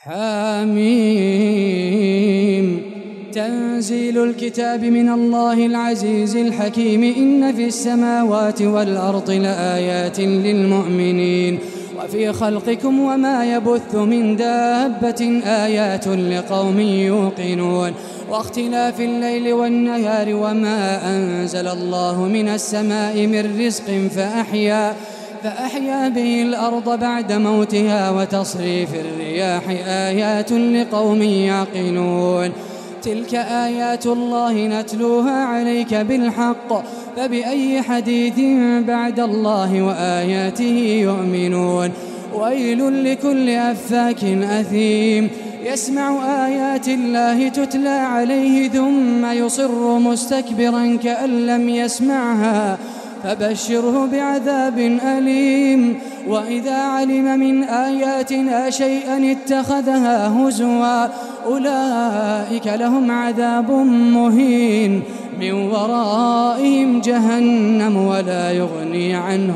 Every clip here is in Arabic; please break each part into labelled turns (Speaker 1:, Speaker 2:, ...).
Speaker 1: حميم. تنزيل الكتاب من الله العزيز الحكيم. إن في السماوات والأرض لآيات للمؤمنين وفي خلقكم وما يبث من دابة آيات لقوم يوقنون واختلاف الليل والنهار وما أنزل الله من السماء من رزق فأحيا به الأرض بعد موتها وتصريف الرياح آيات لقوم يعقلون. تلك آيات الله نتلوها عليك بالحق فبأي حديث بعد الله وآياته يؤمنون. ويل لكل أفاك أثيم يسمع آيات الله تتلى عليه ثم يصر مستكبرا كأن لم يسمعها فبشره بعذاب أليم. وإذا علم من آياتنا شيئا اتخذها هزوا أولئك لهم عذاب مهين من ورائهم جهنم ولا يغني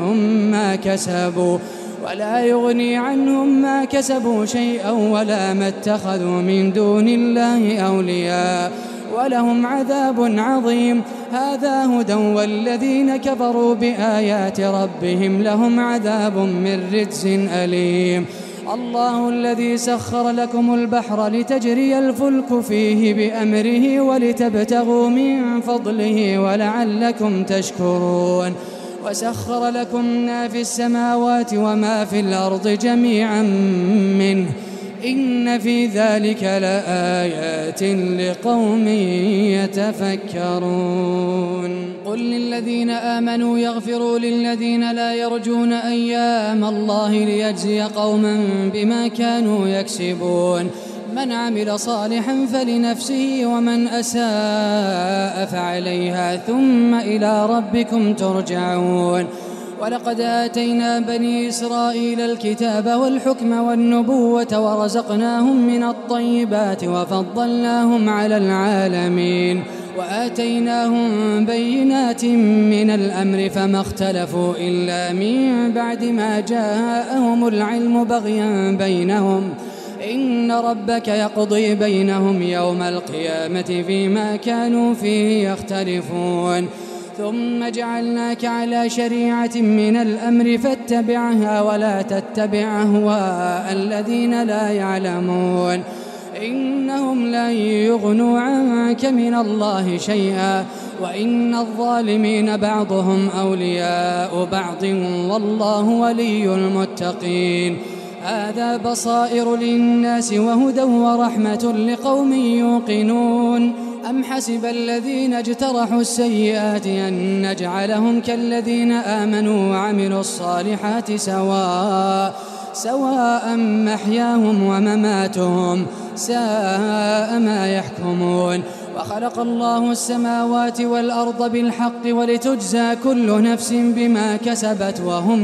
Speaker 1: عنهم ما كسبوا شيئا ولا ما اتخذوا من دون الله أولياء ولهم عذاب عظيم. هذا هدى والذين كفروا بآيات ربهم لهم عذاب من رجز أليم. الله الذي سخر لكم البحر لتجري الفلك فيه بأمره ولتبتغوا من فضله ولعلكم تشكرون. وسخر لكم ما في السماوات وما في الأرض جميعا منه إن في ذلك لآيات لقوم يتفكرون. قل للذين آمنوا يغفروا للذين لا يرجون أيام الله ليجزي قوما بما كانوا يكسبون. من عمل صالحا فلنفسه ومن أساء فعليها ثم إلى ربكم ترجعون. ولقد آتينا بني إسرائيل الكتاب والحكم والنبوة ورزقناهم من الطيبات وفضلناهم على العالمين وآتيناهم بينات من الأمر فما اختلفوا إلا من بعد ما جاءهم العلم بغيا بينهم إن ربك يقضي بينهم يوم القيامة فيما كانوا فيه يختلفون. ثم جعلناك على شريعة من الأمر فاتبعها ولا تتبع أهواء الذين لا يعلمون إنهم لن يغنوا عنك من الله شيئا وإن الظالمين بعضهم أولياء بعض والله ولي المتقين. هذا بصائر للناس وهدى ورحمة لقوم يوقنون. أم حسب الذين اجترحوا السيئات أن نجعلهم كالذين آمنوا وعملوا الصالحات سواء محياهم ومماتهم ساء ما يحكمون. وخلق الله السماوات والأرض بالحق ولتجزى كل نفس بما كسبت وهم